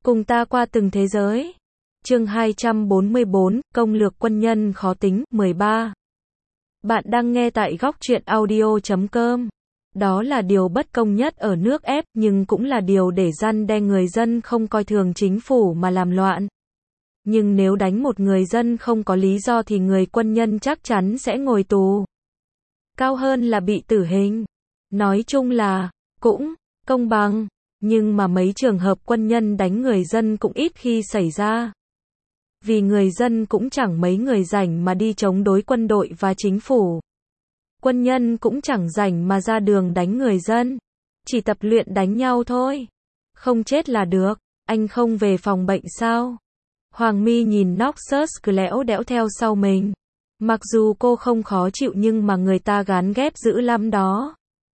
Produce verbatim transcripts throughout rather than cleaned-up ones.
Cùng ta qua từng thế giới. Chương hai trăm bốn mươi bốn, công lược quân nhân khó tính, mười ba. Bạn đang nghe tại góc truyện audio chấm com. Đó là điều bất công nhất ở nước ép, nhưng cũng là điều để răn đe người dân không coi thường chính phủ mà làm loạn. Nhưng nếu đánh một người dân không có lý do thì người quân nhân chắc chắn sẽ ngồi tù. Cao hơn là bị tử hình. Nói chung là, cũng, công bằng. Nhưng mà mấy trường hợp quân nhân đánh người dân cũng ít khi xảy ra. Vì người dân cũng chẳng mấy người rảnh mà đi chống đối quân đội và chính phủ. Quân nhân cũng chẳng rảnh mà ra đường đánh người dân. Chỉ tập luyện đánh nhau thôi. Không chết là được. Anh không về phòng bệnh sao? Hoàng My nhìn Noxus cứ lẽo đẽo theo sau mình. Mặc dù cô không khó chịu nhưng mà người ta gán ghép dữ lắm đó.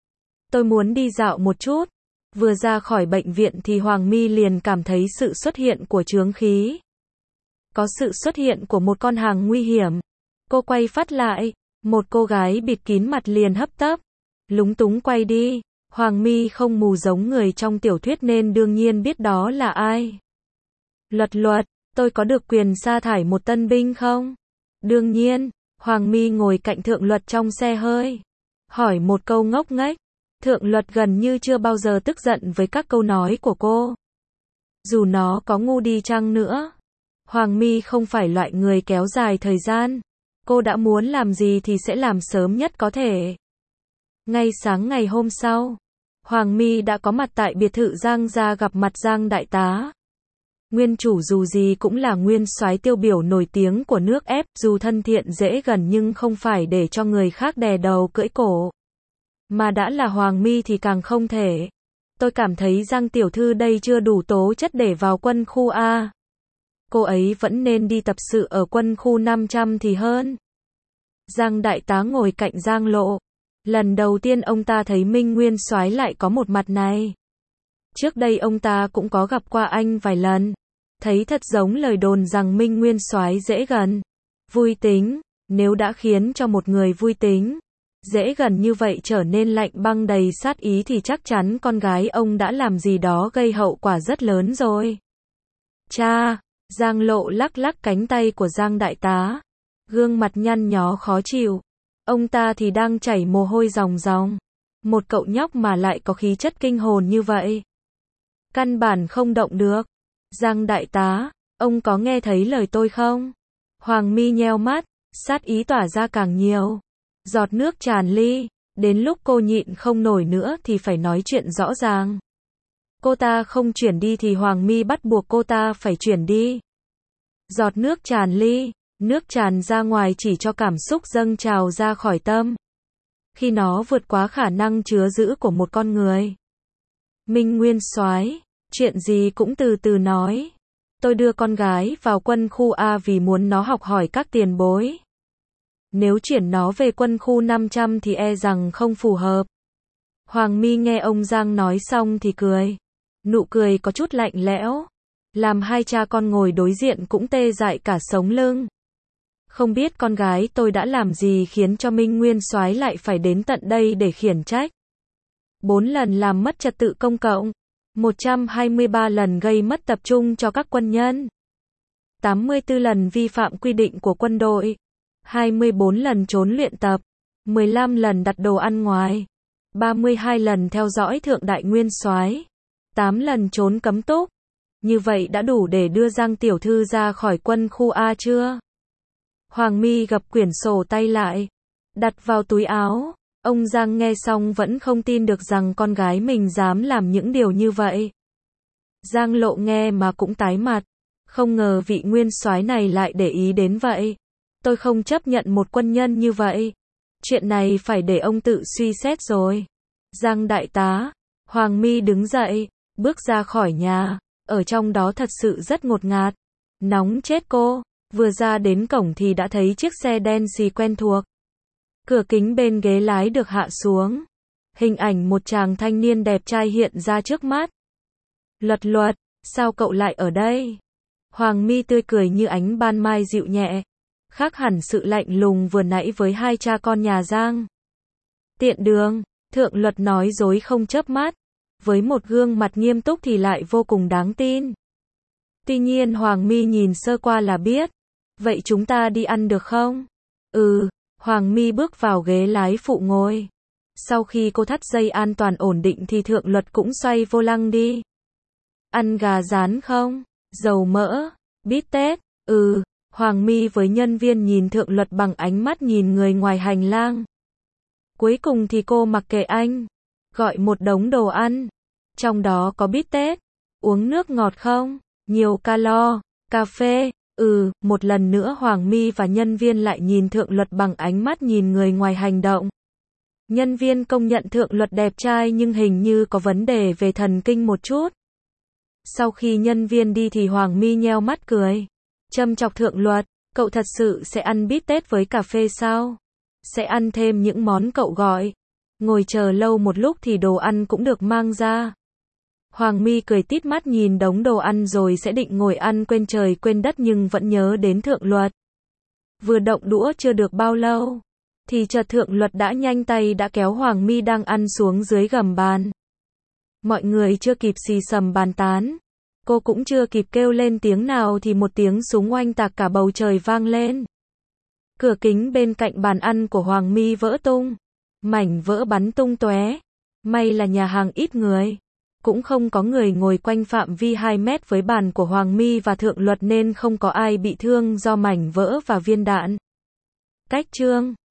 Tôi muốn đi dạo một chút. Vừa ra khỏi bệnh viện thì Hoàng My liền cảm thấy sự xuất hiện của chướng khí. Có sự xuất hiện của một con hàng nguy hiểm. Cô quay phát lại. Một cô gái bịt kín mặt liền hấp tấp. Lúng túng quay đi. Hoàng My không mù giống người trong tiểu thuyết nên đương nhiên biết đó là ai. Luật luật, tôi có được quyền sa thải một tân binh không? Đương nhiên. Hoàng My ngồi cạnh Thượng Luật trong xe hơi. Hỏi một câu ngốc nghếch. Thượng Luật gần như chưa bao giờ tức giận với các câu nói của cô. Dù nó có ngu đi chăng nữa. Hoàng My không phải loại người kéo dài thời gian. Cô đã muốn làm gì thì sẽ làm sớm nhất có thể. Ngay sáng ngày hôm sau, Hoàng My đã có mặt tại biệt thự Giang gia gặp mặt Giang đại tá. Nguyên chủ dù gì cũng là nguyên soái tiêu biểu nổi tiếng của nước ép, dù thân thiện dễ gần nhưng không phải để cho người khác đè đầu cưỡi cổ. Mà đã là Hoàng My thì càng không thể. Tôi cảm thấy Giang tiểu thư đây chưa đủ tố chất để vào quân khu A. Cô ấy vẫn nên đi tập sự ở quân khu năm trăm thì hơn. Giang đại tá ngồi cạnh Giang Lộ. Lần đầu tiên ông ta thấy Minh Nguyên soái lại có một mặt này. Trước đây ông ta cũng có gặp qua anh vài lần. Thấy thật giống lời đồn rằng Minh Nguyên soái dễ gần, vui tính. Nếu đã khiến cho một người vui tính, dễ gần như vậy trở nên lạnh băng đầy sát ý thì chắc chắn con gái ông đã làm gì đó gây hậu quả rất lớn rồi. Cha, Giang Lộ lắc lắc cánh tay của Giang đại tá. Gương mặt nhăn nhó khó chịu. Ông ta thì đang chảy mồ hôi ròng ròng. Một cậu nhóc mà lại có khí chất kinh hồn như vậy. Căn bản không động được. Giang đại tá, ông có nghe thấy lời tôi không? Hoàng My nheo mắt, sát ý tỏa ra càng nhiều. Giọt nước tràn ly, đến lúc cô nhịn không nổi nữa thì phải nói chuyện rõ ràng. Cô ta không chuyển đi thì Hoàng My bắt buộc cô ta phải chuyển đi. Giọt nước tràn ly, nước tràn ra ngoài chỉ cho cảm xúc dâng trào ra khỏi tâm. Khi nó vượt quá khả năng chứa giữ của một con người. Minh Nguyên soái, chuyện gì cũng từ từ nói. Tôi đưa con gái vào quân khu A vì muốn nó học hỏi các tiền bối. Nếu chuyển nó về quân khu năm trăm thì e rằng không phù hợp. Hoàng My nghe ông Giang nói xong thì cười. Nụ cười có chút lạnh lẽo. Làm hai cha con ngồi đối diện cũng tê dại cả sống lưng. Không biết con gái tôi đã làm gì khiến cho Minh Nguyên soái lại phải đến tận đây để khiển trách. Bốn lần làm mất trật tự công cộng. một trăm hai mươi ba lần gây mất tập trung cho các quân nhân. tám mươi tư lần vi phạm quy định của quân đội. hai mươi bốn lần trốn luyện tập. mười lăm lần đặt đồ ăn ngoài. ba mươi hai lần theo dõi thượng đại nguyên soái. tám lần trốn cấm túc. Như vậy đã đủ để đưa Giang tiểu thư ra khỏi quân khu A chưa? Hoàng My gập quyển sổ tay lại. Đặt vào túi áo. Ông Giang nghe xong vẫn không tin được rằng con gái mình dám làm những điều như vậy. Giang Lộ nghe mà cũng tái mặt. Không ngờ vị nguyên soái này lại để ý đến vậy. Tôi không chấp nhận một quân nhân như vậy. Chuyện này phải để ông tự suy xét rồi. Giang đại tá. Hoàng My đứng dậy, bước ra khỏi nhà. Ở trong đó thật sự rất ngột ngạt. Nóng chết cô. Vừa ra đến cổng thì đã thấy chiếc xe đen xì quen thuộc. Cửa kính bên ghế lái được hạ xuống. Hình ảnh một chàng thanh niên đẹp trai hiện ra trước mắt. Luật luật, sao cậu lại ở đây? Hoàng My tươi cười như ánh ban mai dịu nhẹ. Khác hẳn sự lạnh lùng vừa nãy với hai cha con nhà Giang. Tiện đường, Thượng Luật nói dối không chớp mắt. Với một gương mặt nghiêm túc thì lại vô cùng đáng tin. Tuy nhiên Hoàng My nhìn sơ qua là biết. Vậy chúng ta đi ăn được không? Ừ, Hoàng My bước vào ghế lái phụ ngồi. Sau khi cô thắt dây an toàn ổn định thì Thượng Luật cũng xoay vô lăng đi. Ăn gà rán không? Dầu mỡ, bít tết, ừ, Hoàng My với nhân viên nhìn Thượng Luật bằng ánh mắt nhìn người ngoài hành lang. Cuối cùng thì cô mặc kệ anh, gọi một đống đồ ăn, trong đó có bít tết, uống nước ngọt không? Nhiều calo, cà phê, ừ, một lần nữa Hoàng My và nhân viên lại nhìn Thượng Luật bằng ánh mắt nhìn người ngoài hành động. Nhân viên công nhận Thượng Luật đẹp trai nhưng hình như có vấn đề về thần kinh một chút. Sau khi nhân viên đi thì Hoàng My nheo mắt cười. Châm chọc Thượng Luật, cậu thật sự sẽ ăn bít tết với cà phê sao? Sẽ ăn thêm những món cậu gọi. Ngồi chờ lâu một lúc thì đồ ăn cũng được mang ra. Hoàng My cười tít mắt nhìn đống đồ ăn rồi sẽ định ngồi ăn quên trời quên đất nhưng vẫn nhớ đến Thượng Luật. Vừa động đũa chưa được bao lâu, thì chợt Thượng Luật đã nhanh tay đã kéo Hoàng My đang ăn xuống dưới gầm bàn. Mọi người chưa kịp xì xầm bàn tán, cô cũng chưa kịp kêu lên tiếng nào thì một tiếng súng oanh tạc cả bầu trời vang lên. Cửa kính bên cạnh bàn ăn của Hoàng My vỡ tung, mảnh vỡ bắn tung tóe. May là nhà hàng ít người, cũng không có người ngồi quanh phạm vi hai mét với bàn của Hoàng My và Thượng Luật nên không có ai bị thương do mảnh vỡ và viên đạn. Cách chương